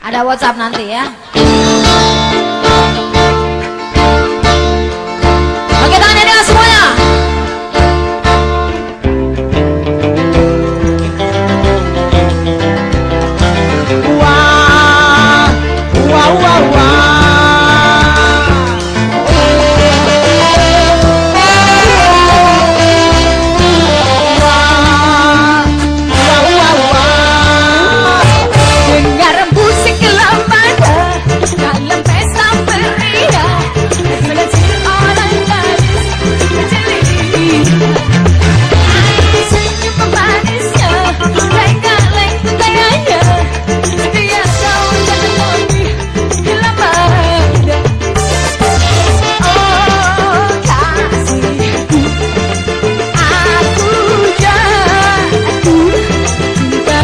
Ada WhatsApp nanti ya. Oke, tangannya dengan semuanya. Wah, wah, wah, wah. Dalam pesta meriah, mengajak orang gadis bercelik. Senyum pemanisnya, lengkap-lengkap gayanya, dia kau jangan lagi bila pada. Oh kasihku, aku jatuh cinta.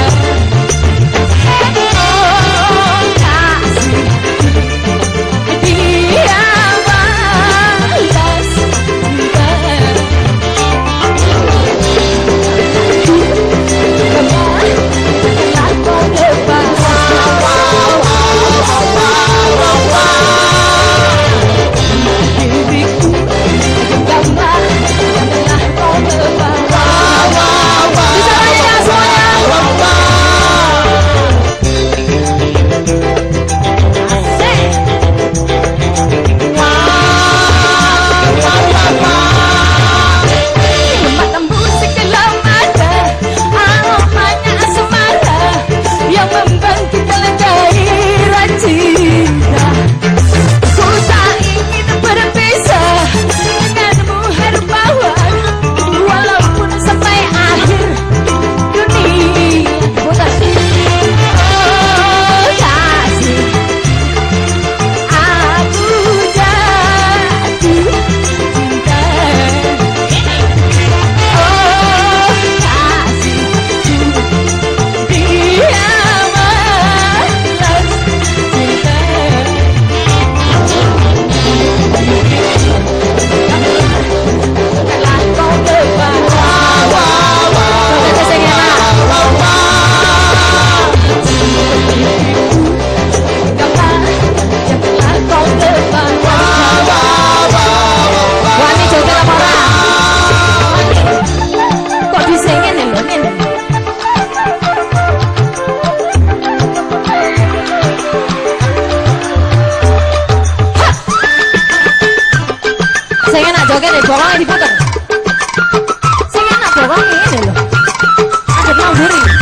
Saya enak joget deh, bawangnya diputer. Saya enak bawangnya ini loh. Ada mau diri.